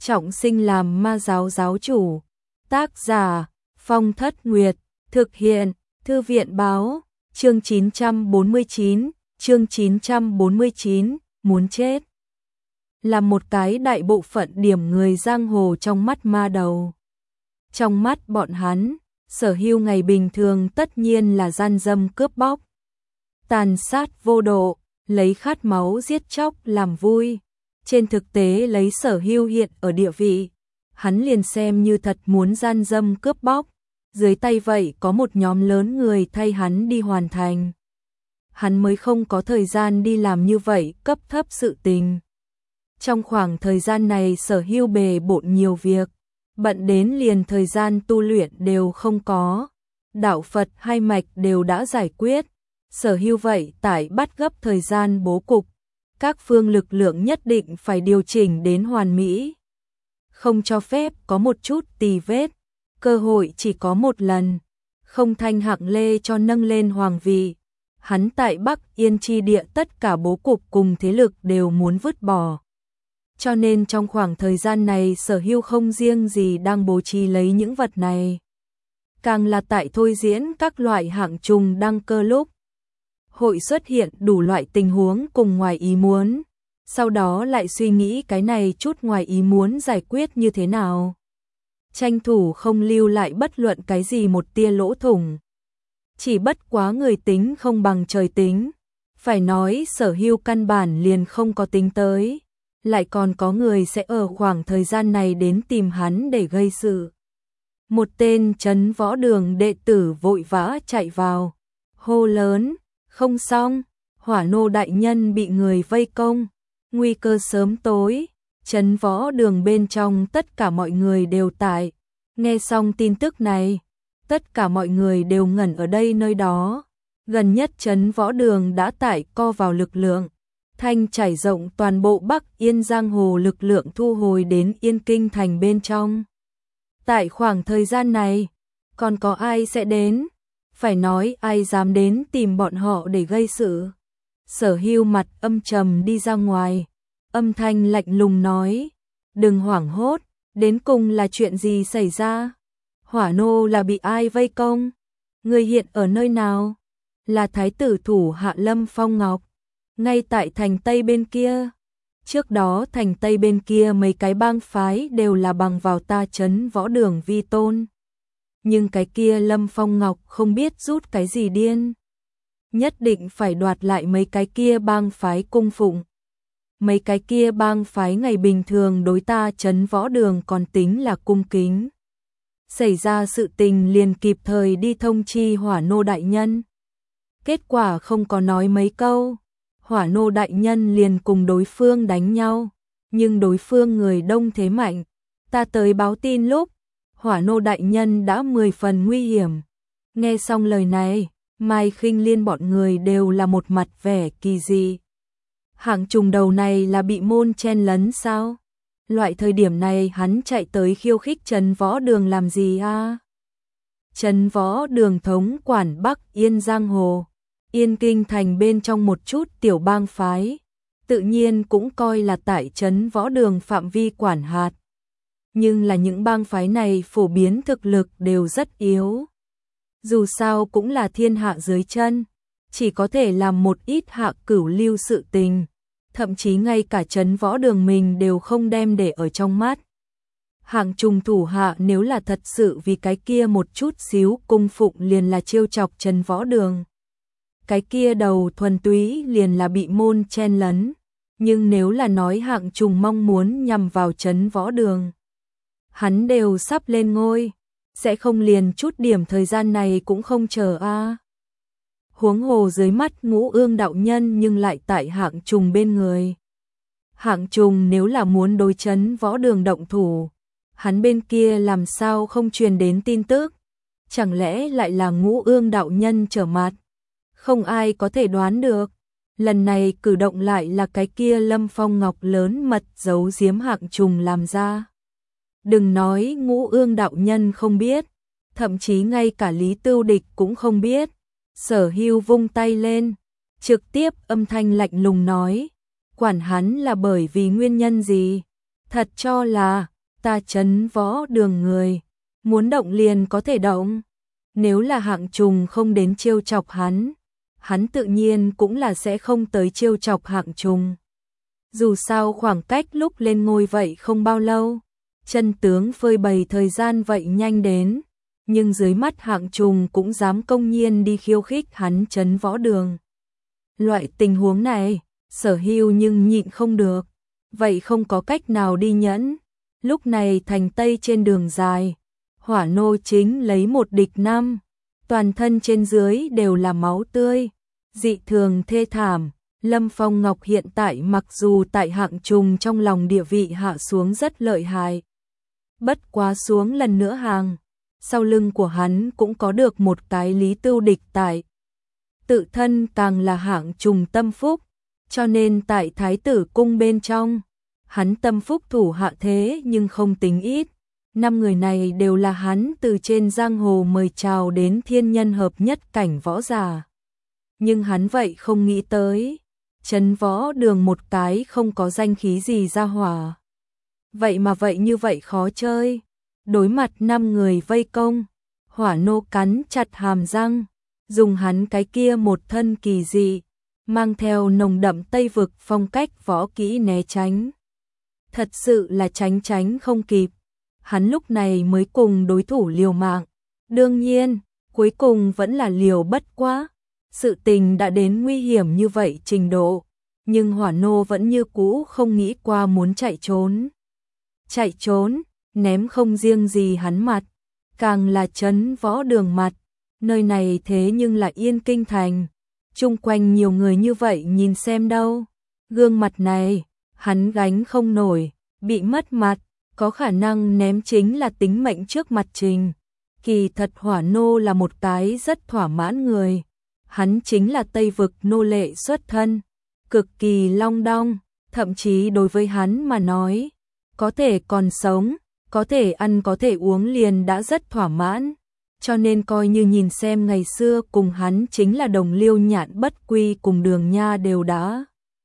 trọng sinh làm ma giáo giáo chủ. Tác giả Phong Thất Nguyệt. Thực hiện Thư viện Báo. Chương 949, muốn chết. Là một cái đại bộ phận điểm người giang hồ trong mắt ma đầu. Trong mắt bọn hắn, Sở Hưu ngày bình thường tất nhiên là gian dâm cướp bóc, tàn sát vô độ, lấy khát máu giết chóc làm vui. Trên thực tế lấy Sở Hưu hiện ở địa vị, hắn liền xem như thật muốn gian dâm cướp bóc, dưới tay vậy có một nhóm lớn người thay hắn đi hoàn thành. Hắn mới không có thời gian đi làm như vậy cấp thấp sự tình. Trong khoảng thời gian này Sở Hưu bề bộn nhiều việc, bận đến liền thời gian tu luyện đều không có. Đạo Phật hai mạch đều đã giải quyết, Sở Hưu vậy tại bắt gấp thời gian bố cục, các phương lực lượng nhất định phải điều chỉnh đến hoàn mỹ, không cho phép có một chút tì vết, cơ hội chỉ có một lần, không thanh hạng lê cho nâng lên hoàng vị. Hắn tại Bắc Yên chi địa tất cả bố cục cùng thế lực đều muốn vứt bỏ. Cho nên trong khoảng thời gian này Sở Hưu không riêng gì đang bố trí lấy những vật này, càng là tại thôi diễn các loại hạng trùng đăng cơ lúc hội xuất hiện đủ loại tình huống cùng ngoài ý muốn, sau đó lại suy nghĩ cái này chút ngoài ý muốn giải quyết như thế nào, tranh thủ không lưu lại bất luận cái gì một tia lỗ thủng. Chỉ bất quá người tính không bằng trời tính, phải nói Sở Hưu căn bản liền không có tính tới, lại còn có người sẽ ở khoảng thời gian này đến tìm hắn để gây sự. Một tên Trấn Võ Đường đệ tử vội vã chạy vào, hô lớn, không xong, Hỏa Nô đại nhân bị người vây công, nguy cơ sớm tối. Trấn Võ Đường bên trong tất cả mọi người đều tại, nghe xong tin tức này, tất cả mọi người đều ngẩn ở đây nơi đó. Gần nhất Trấn Võ Đường đã tải co vào lực lượng, thanh trải rộng toàn bộ Bắc Yên giang hồ lực lượng thu hồi đến Yên Kinh thành bên trong. Tại khoảng thời gian này, còn có ai sẽ đến? Phải nói ai dám đến tìm bọn họ để gây sự? Sở Hưu mặt âm trầm đi ra ngoài, âm thanh lạnh lùng nói, đừng hoảng hốt, đến cùng là chuyện gì xảy ra? Hỏa Nô là bị ai vây công? Người hiện ở nơi nào? Là thái tử thủ hạ Lâm Phong Ngọc, ngay tại thành Tây bên kia. Trước đó thành Tây bên kia mấy cái bang phái đều là bằng vào ta Trấn Võ Đường vi tôn. Nhưng cái kia Lâm Phong Ngọc không biết rút cái gì điên, nhất định phải đoạt lại mấy cái kia bang phái cung phụng. Mấy cái kia bang phái ngày bình thường đối ta Trấn Võ Đường còn tính là cung kính. Xảy ra sự tình liền kịp thời đi thông chi Hỏa Nô đại nhân. Kết quả không có nói mấy câu, Hỏa Nô đại nhân liền cùng đối phương đánh nhau, nhưng đối phương người đông thế mạnh, ta tới báo tin lúc, Hỏa Nô đại nhân đã 10 phần nguy hiểm. Nghe xong lời này, Mai Khinh Liên bọn người đều là một mặt vẻ kỳ dị. Hạng trùng đầu này là bị môn chen lấn sao? Loại thời điểm này hắn chạy tới khiêu khích Trấn Võ Đường làm gì a? Trấn Võ Đường thống quản Bắc Yên giang hồ, Yên Kinh thành bên trong một chút tiểu bang phái, tự nhiên cũng coi là tại Trấn Võ Đường phạm vi quản hạt. Nhưng là những bang phái này phổ biến thực lực đều rất yếu. Dù sao cũng là thiên hạ dưới chân, chỉ có thể làm một ít hạ cửu lưu sự tình, thậm chí ngay cả Trấn Võ Đường mình đều không đem để ở trong mắt. Hạng trùng thủ hạ nếu là thật sự vì cái kia một chút xíu cung phụng liền là trêu chọc Trấn Võ Đường, cái kia đầu thuần túy liền là bị môn chen lấn. Nhưng nếu là nói hạng trùng mong muốn nhằm vào Trấn Võ Đường, hắn đều sắp lên ngôi, sẽ không liền chút điểm thời gian này cũng không chờ a. Huống hồ dưới mắt Ngũ Ương đạo nhân nhưng lại tại hạng trùng bên người. Hạng trùng nếu là muốn đối Trấn Võ Đường động thủ, hắn bên kia làm sao không truyền đến tin tức? Chẳng lẽ lại là Ngũ Ương đạo nhân trở mặt? Không ai có thể đoán được. Lần này cử động lại là cái kia Lâm Phong Ngọc lớn mật giấu giếm hạng trùng làm ra. Đừng nói Ngũ Ương đạo nhân không biết, thậm chí ngay cả Lý Tưu Địch cũng không biết. Sở Hưu vung tay lên, trực tiếp âm thanh lạnh lùng nói, quản hắn là bởi vì nguyên nhân gì, thật cho là Ta Trấn Võ Đường người, muốn động liền có thể động. Nếu là Hạng Trùng không đến trêu chọc hắn tự nhiên cũng là sẽ không tới trêu chọc Hạng Trùng. Dù sao khoảng cách lúc lên ngôi vậy không bao lâu, chân tướng phơi bày thời gian vậy nhanh đến, nhưng dưới mắt Hạng Trùng cũng dám công nhiên đi khiêu khích hắn Trấn Võ Đường. Loại tình huống này, Sở Hưu nhưng nhịn không được, vậy không có cách nào đi nhẫn. Lúc này thành Tây trên đường dài, Hỏa Nô chính lấy một địch năm, toàn thân trên dưới đều là máu tươi, dị thường thê thảm. Lâm Phong Ngọc hiện tại mặc dù tại Hạng Trùng trong lòng địa vị hạ xuống rất lợi hại, bất quá xuống lần nữa hàng, sau lưng của hắn cũng có được một cái Lý Tưu địch tại. Tự thân càng là Hạng Trùng tâm phúc, cho nên tại Thái tử cung bên trong, hắn tâm phúc thủ hạ thế nhưng không tính ít. 5 người này đều là hắn từ trên giang hồ mời chào đến thiên nhân hợp nhất cảnh võ giả. Nhưng hắn vậy không nghĩ tới, Trấn Võ Đường một cái không có danh khí gì ra hỏa. Vậy mà vậy như vậy khó chơi. Đối mặt 5 người vây công, Hỏa Nô cắn chặt hàm răng, dùng hắn cái kia một thân kỳ dị, mang theo nồng đậm Tây vực phong cách võ kỹ né tránh. Thật sự là tránh không kịp. Hắn lúc này mới cùng đối thủ liều mạng. Đương nhiên, cuối cùng vẫn là liều bất quá. Sự tình đã đến nguy hiểm như vậy trình độ, nhưng Hỏa Nô vẫn như cũ không nghĩ qua muốn chạy trốn. Chạy trốn, ném không riêng gì hắn mặt, càng là Trấn Võ Đường mặt. Nơi này thế nhưng là Yên Kinh thành, chung quanh nhiều người như vậy nhìn xem đâu. Gương mặt này, hắn gánh không nổi, bị mất mặt, có khả năng ném chính là tính mệnh trước mặt Trình. Kỳ thật Hỏa Nô là một cái rất thỏa mãn người. Hắn chính là Tây vực nô lệ xuất thân, cực kỳ long đong, thậm chí đối với hắn mà nói, có thể còn sống, có thể ăn có thể uống liền đã rất thỏa mãn, cho nên coi như nhìn xem ngày xưa cùng hắn chính là đồng liêu Nhạn Bất Quy cùng Đường Nha đều đã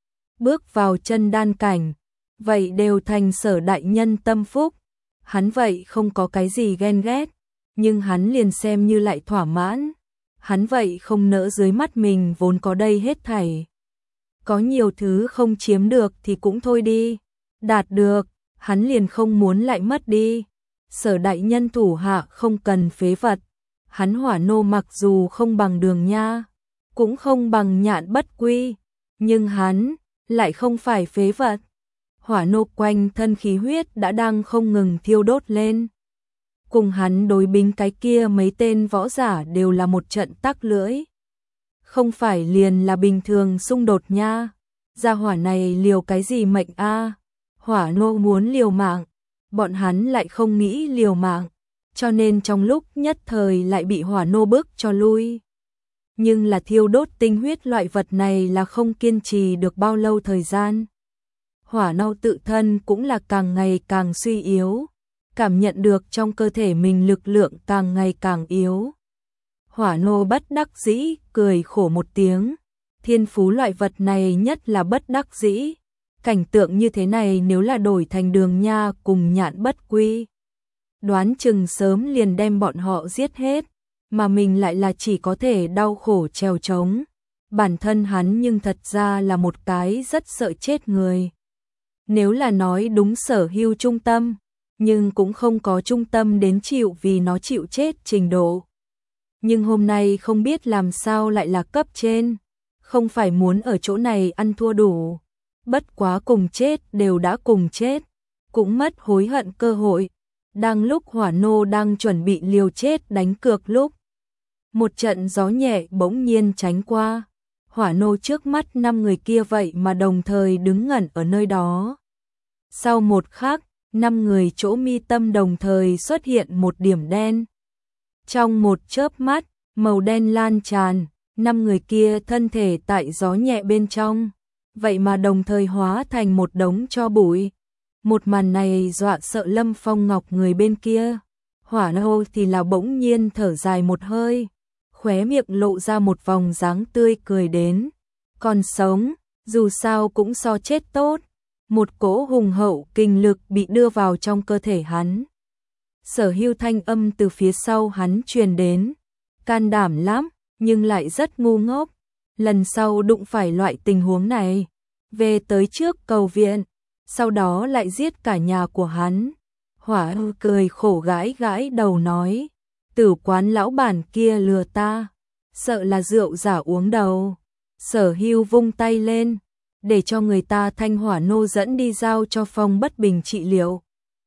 bước vào chân đan cảnh, vậy đều thành Sở đại nhân tâm phúc, hắn vậy không có cái gì ghen ghét, nhưng hắn liền xem như lại thỏa mãn. Hắn vậy không nỡ dưới mắt mình vốn có đây hết thảy. Có nhiều thứ không chiếm được thì cũng thôi đi. Đạt được, hắn liền không muốn lại mất đi. Sở đại nhân thủ hạ không cần phế vật. Hắn Hỏa Nô mặc dù không bằng Đường Nha, cũng không bằng Nhạn Bất Quy, nhưng hắn lại không phải phế vật. Hỏa Nô quanh thân khí huyết đã đang không ngừng thiêu đốt lên. Cùng hắn đối bính cái kia mấy tên võ giả đều là một trận tắc lưỡi. Không phải liền là bình thường xung đột nha. Gia hỏa này liều cái gì mệnh a? Hỏa Nô muốn liều mạng, bọn hắn lại không nghĩ liều mạng, cho nên trong lúc nhất thời lại bị Hỏa Nô bức cho lui. Nhưng là thiêu đốt tinh huyết loại vật này là không kiên trì được bao lâu thời gian. Hỏa Nô tự thân cũng là càng ngày càng suy yếu, cảm nhận được trong cơ thể mình lực lượng càng ngày càng yếu. Hỏa Nô bất đắc dĩ, cười khổ một tiếng. Thiên phú loại vật này nhất là bất đắc dĩ. Cảnh tượng như thế này nếu là đổi thành Đường Nha cùng Nhạn Bất Quy, đoán chừng sớm liền đem bọn họ giết hết, mà mình lại là chỉ có thể đau khổ trèo trống. Bản thân hắn nhưng thật ra là một cái rất sợ chết người. Nếu là nói đúng Sở Hưu trung tâm, nhưng cũng không có trung tâm đến chịu vì nó chịu chết trình độ. Nhưng hôm nay không biết làm sao lại là cấp trên, không phải muốn ở chỗ này ăn thua đủ, bất quá cùng chết đều đã cùng chết, cũng mất hối hận cơ hội. Đang lúc Hỏa Nô đang chuẩn bị liều chết đánh cược lúc, một trận gió nhẹ bỗng nhiên tránh qua, Hỏa Nô trước mắt 5 người kia vậy mà đồng thời đứng ngẩn ở nơi đó. Sau một khắc, 5 người chỗ mi tâm đồng thời xuất hiện một điểm đen. Trong một chớp mắt, màu đen lan tràn, 5 người kia thân thể tại gió nhẹ bên trong, vậy mà đồng thời hóa thành một đống tro bụi. Một màn này dọa sợ Lâm Phong Ngọc người bên kia. Hỏa Nô thì là bỗng nhiên thở dài một hơi, khóe miệng lộ ra một vòng dáng tươi cười đến. Còn sống, dù sao cũng so chết tốt. một cỗ hùng hậu kinh lực bị đưa vào trong cơ thể hắn. Sở Hưu thanh âm từ phía sau hắn truyền đến, can đảm lắm, nhưng lại rất ngu ngốc. Lần sau đụng phải loại tình huống này, về tới trước cầu viện, sau đó lại giết cả nhà của hắn. Hỏa Ưu cười khổ gãi gãi đầu nói, tử quán lão bản kia lừa ta, sợ là rượu giả uống đầu. Sở Hưu vung tay lên, để cho người ta thanh hỏa nô dẫn đi giao cho Phong Bất Bình trị liệu.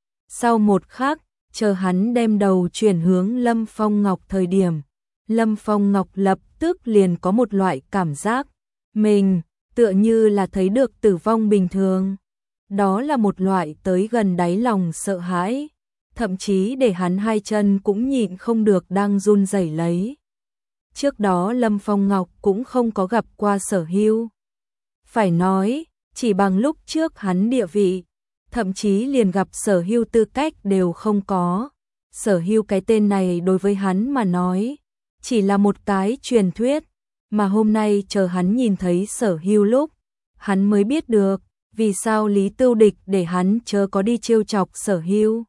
Sau một khắc, chờ hắn đem đầu chuyển hướng Lâm Phong Ngọc thời điểm, Lâm Phong Ngọc lập tức liền có một loại cảm giác, mình tựa như là thấy được tử vong bình thường. Đó là một loại tới gần đáy lòng sợ hãi, thậm chí để hắn hai chân cũng nhịn không được đang run rẩy lấy. Trước đó Lâm Phong Ngọc cũng không có gặp qua Sở Hưu. Phải nói, chỉ bằng lúc trước hắn địa vị, thậm chí liền gặp Sở Hưu tư cách đều không có. Sở Hưu cái tên này đối với hắn mà nói, chỉ là một cái truyền thuyết, mà hôm nay chờ hắn nhìn thấy Sở Hưu lúc, hắn mới biết được vì sao Lý Tưu Địch để hắn chớ có đi trêu chọc Sở Hưu.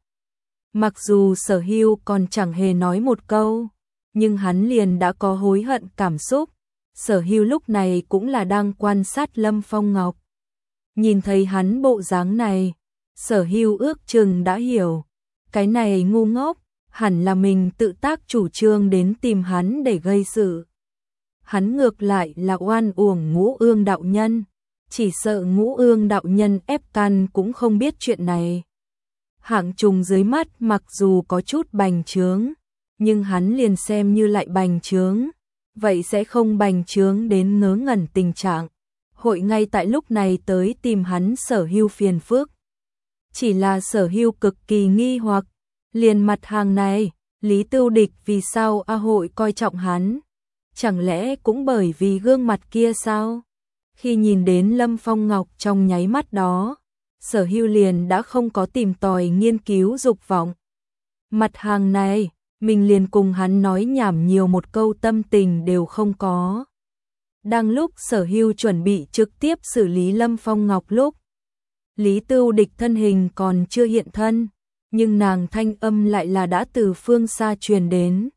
Mặc dù Sở Hưu còn chẳng hề nói một câu, nhưng hắn liền đã có hối hận cảm xúc. Sở Hưu lúc này cũng là đang quan sát Lâm Phong Ngọc. Nhìn thấy hắn bộ dáng này, Sở Hưu ước chừng đã hiểu, cái này ngu ngốc, hẳn là mình tự tác chủ trương đến tìm hắn để gây sự. Hắn ngược lại là oan uổng Ngũ Ương đạo nhân, chỉ sợ Ngũ Ương đạo nhân ép căn cũng không biết chuyện này. Hạng Trùng dưới mắt mặc dù có chút bành trướng, nhưng hắn liền xem như lại bành trướng, vậy sẽ không bành trướng đến ngớ ngẩn tình trạng. Hội ngay tại lúc này tới tìm hắn Sở Hưu phiền phức. Chỉ là Sở Hưu cực kỳ nghi hoặc, liền mặt hàng này, Lý Tưu Địch vì sao A Hội coi trọng hắn? Chẳng lẽ cũng bởi vì gương mặt kia sao? Khi nhìn đến Lâm Phong Ngọc trong nháy mắt đó, Sở Hưu liền đã không có tìm tòi nghiên cứu dục vọng. Mặt hàng này, mình liền cùng hắn nói nhảm nhiều một câu tâm tình đều không có. Đang lúc Sở Hưu chuẩn bị trực tiếp xử lý Lâm Phong Ngọc lúc, Lý Tưu Địch thân hình còn chưa hiện thân, nhưng nàng thanh âm lại là đã từ phương xa truyền đến.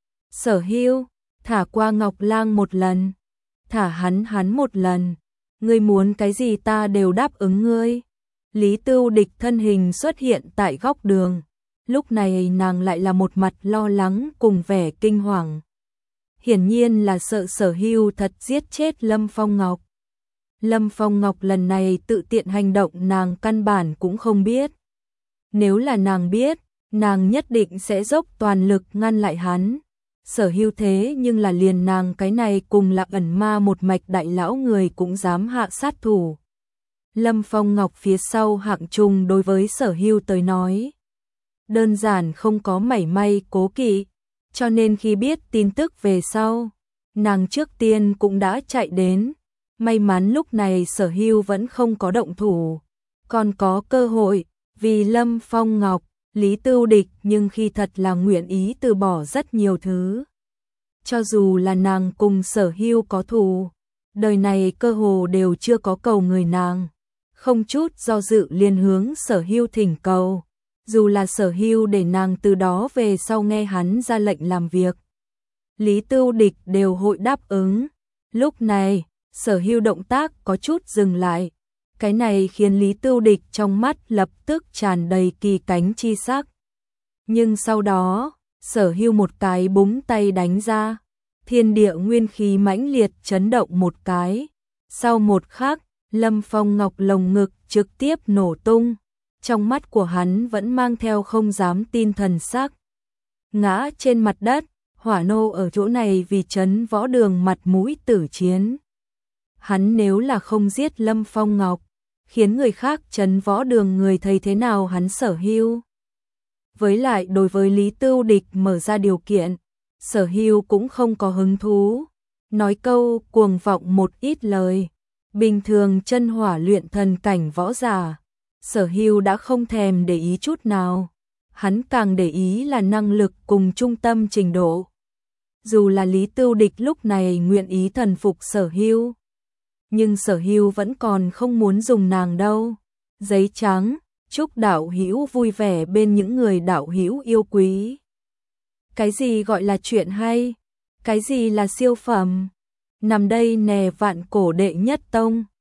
Sở Hưu, thả qua Ngọc Lang một lần, thả hắn một lần, ngươi muốn cái gì ta đều đáp ứng ngươi. Lý Tưu Địch thân hình xuất hiện tại góc đường, lúc này nàng lại là một mặt lo lắng cùng vẻ kinh hoàng. Hiển nhiên là sợ Sở Hưu thật giết chết Lâm Phong Ngọc. Lâm Phong Ngọc lần này tự tiện hành động nàng căn bản cũng không biết. Nếu là nàng biết, nàng nhất định sẽ dốc toàn lực ngăn lại hắn. Sở Hưu thế nhưng là liền nàng cái này cùng là ẩn ma một mạch đại lão người cũng dám hạ sát thủ. Lâm Phong Ngọc phía sau Hạng Trùng đối với Sở Hưu tới nói, đơn giản không có mảy may cố kỵ, cho nên khi biết tin tức về sau, nàng trước tiên cũng đã chạy đến. May mắn lúc này Sở Hưu vẫn không có động thủ, còn có cơ hội, vì Lâm Phong Ngọc, Lý Tưu Địch nhưng khi thật là nguyện ý từ bỏ rất nhiều thứ. Cho dù là nàng cùng Sở Hưu có thù, đời này cơ hồ đều chưa có cầu người nàng, không chút do dự liền hướng Sở Hưu thỉnh cầu. Dù là Sở Hưu để nàng từ đó về sau nghe hắn ra lệnh làm việc, Lý Tưu Địch đều hội đáp ứng. Lúc này, Sở Hưu động tác có chút dừng lại. Cái này khiến Lý Tưu Địch trong mắt lập tức tràn đầy kỳ cánh chi sắc. Nhưng sau đó, Sở Hưu một cái búng tay đánh ra, thiên địa nguyên khí mãnh liệt chấn động một cái. Sau một khắc, Lâm Phong Ngọc lồng ngực trực tiếp nổ tung. Trong mắt của hắn vẫn mang theo không dám tin thần sắc. Ngã trên mặt đất, Hỏa Nô ở chỗ này vì trấn võ đường mặt mũi tử chiến. Hắn nếu là không giết Lâm Phong Ngọc, khiến người khác trấn võ đường người thấy thế nào hắn Sở Hưu. Với lại đối với Lý Tưu Địch mở ra điều kiện, Sở Hưu cũng không có hứng thú. Nói câu cuồng vọng một ít lời, bình thường chân hỏa luyện thần cảnh võ giả, Sở Hưu đã không thèm để ý chút nào. Hắn càng để ý là năng lực cùng trung tâm trình độ. Dù là Lý Tưu Địch lúc này nguyện ý thần phục Sở Hưu, nhưng Sở Hưu vẫn còn không muốn dùng nàng đâu. giấy trắng, chúc đạo hữu vui vẻ bên những người đạo hữu yêu quý. Cái gì gọi là chuyện hay? Cái gì là siêu phẩm? Nằm đây nè vạn cổ đệ nhất tông.